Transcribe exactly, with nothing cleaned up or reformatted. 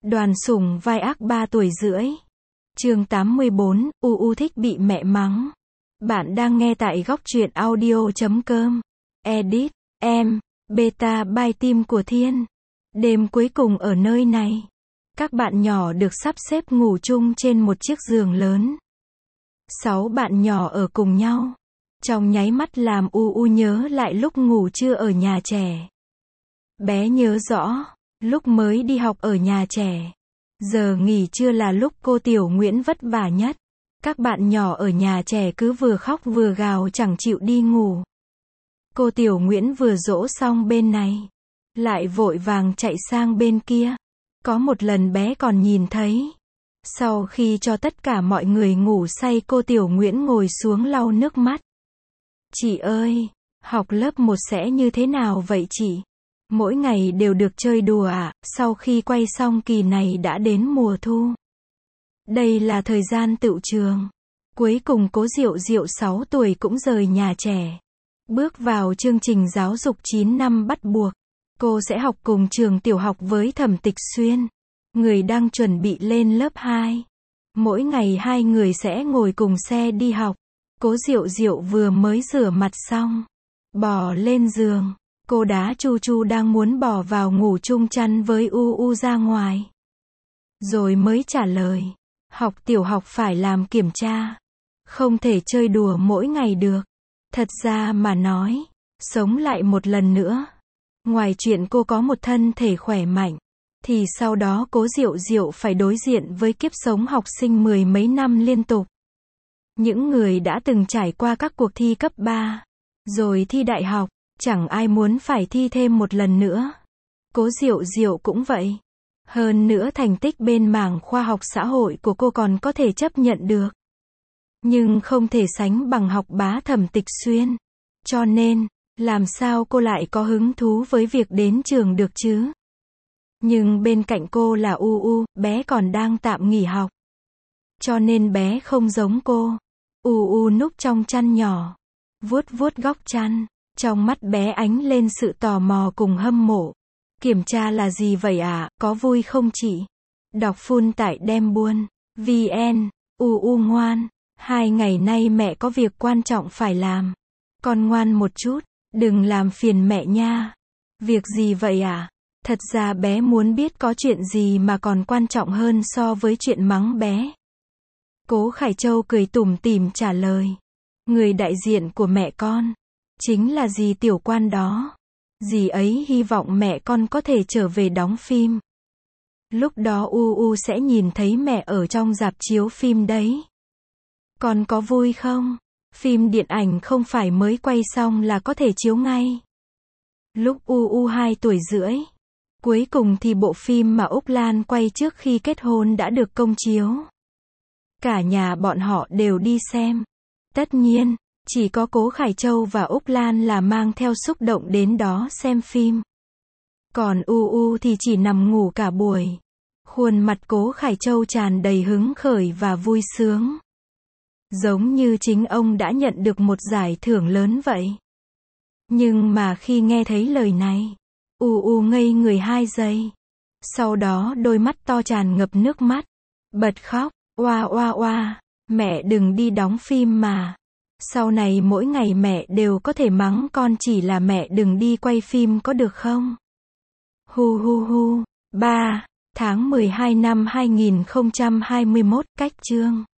Đoàn Sủng vai ác ba tuổi rưỡi. Chương tám mươi bốn, U U thích bị mẹ mắng. Bạn đang nghe tại góc truyện audio chấm com. Edit, em, beta by team của Thiên. Đêm cuối cùng ở nơi này. Các bạn nhỏ được sắp xếp ngủ chung trên một chiếc giường lớn. Sáu bạn nhỏ ở cùng nhau. Trong nháy mắt làm U U nhớ lại lúc ngủ trưa ở nhà trẻ. Bé nhớ rõ, lúc mới đi học ở nhà trẻ. Giờ nghỉ trưa là lúc cô Tiểu Nguyễn vất vả nhất. Các bạn nhỏ ở nhà trẻ cứ vừa khóc vừa gào chẳng chịu đi ngủ. Cô Tiểu Nguyễn vừa dỗ xong bên này, lại vội vàng chạy sang bên kia. Có một lần bé còn nhìn thấy. Sau khi cho tất cả mọi người ngủ say, cô Tiểu Nguyễn ngồi xuống lau nước mắt. Chị ơi, học lớp một sẽ như thế nào vậy chị? Mỗi ngày đều được chơi đùa à? Sau khi quay xong kỳ này đã đến mùa thu. Đây là thời gian tựu trường. Cuối cùng cố Diệu Diệu sáu tuổi cũng rời nhà trẻ. Bước vào chương trình giáo dục chín năm bắt buộc. Cô sẽ học cùng trường tiểu học với Thẩm Tịch Xuyên, người đang chuẩn bị lên lớp hai. Mỗi ngày hai người sẽ ngồi cùng xe đi học. Cố Diệu Diệu vừa mới rửa mặt xong, bò lên giường. Cô đá Chu Chu đang muốn bò vào ngủ chung chăn với U U ra ngoài. Rồi mới trả lời. Học tiểu học phải làm kiểm tra. Không thể chơi đùa mỗi ngày được. Thật ra mà nói, sống lại một lần nữa. Ngoài chuyện cô có một thân thể khỏe mạnh, thì sau đó Cố Diệu Diệu phải đối diện với kiếp sống học sinh mười mấy năm liên tục. Những người đã từng trải qua các cuộc thi cấp ba, rồi thi đại học, chẳng ai muốn phải thi thêm một lần nữa. Cố Diệu Diệu cũng vậy. Hơn nữa thành tích bên mảng khoa học xã hội của cô còn có thể chấp nhận được. Nhưng không thể sánh bằng học bá Thẩm Tịch Xuyên. Cho nên, làm sao cô lại có hứng thú với việc đến trường được chứ? Nhưng bên cạnh cô là U U, bé còn đang tạm nghỉ học. Cho nên bé không giống cô. U U núp trong chăn nhỏ, vuốt vuốt góc chăn. Trong mắt bé ánh lên sự tò mò cùng hâm mộ. Kiểm tra là gì vậy ạ? À? Có vui không chị? Đọc full tại đem buôn vn. U U ngoan. Hai ngày nay mẹ có việc quan trọng phải làm. Con ngoan một chút, đừng làm phiền mẹ nha. Việc gì vậy ạ? À? Thật ra bé muốn biết có chuyện gì mà còn quan trọng hơn so với chuyện mắng bé. Cố Khải Châu cười tủm tỉm trả lời. Người đại diện của mẹ con chính là dì Tiểu Quan đó. Dì ấy hy vọng mẹ con có thể trở về đóng phim. Lúc đó U U sẽ nhìn thấy mẹ ở trong rạp chiếu phim đấy. Con có vui không? Phim điện ảnh không phải mới quay xong là có thể chiếu ngay. Lúc U U hai tuổi rưỡi, cuối cùng thì bộ phim mà Úc Lan quay trước khi kết hôn đã được công chiếu. Cả nhà bọn họ đều đi xem. Tất nhiên, chỉ có Cố Khải Châu và Úc Lan là mang theo xúc động đến đó xem phim. Còn U U thì chỉ nằm ngủ cả buổi. Khuôn mặt Cố Khải Châu tràn đầy hứng khởi và vui sướng. Giống như chính ông đã nhận được một giải thưởng lớn vậy. Nhưng mà khi nghe thấy lời này, U U ngây người hai giây. Sau đó đôi mắt to tràn ngập nước mắt. Bật khóc, oa oa oa, mẹ đừng đi đóng phim mà. Sau này mỗi ngày mẹ đều có thể mắng con, chỉ là mẹ đừng đi quay phim có được không? Hu hu hu. ba tháng mười hai năm hai nghìn không trăm hai mươi mốt, cách chương.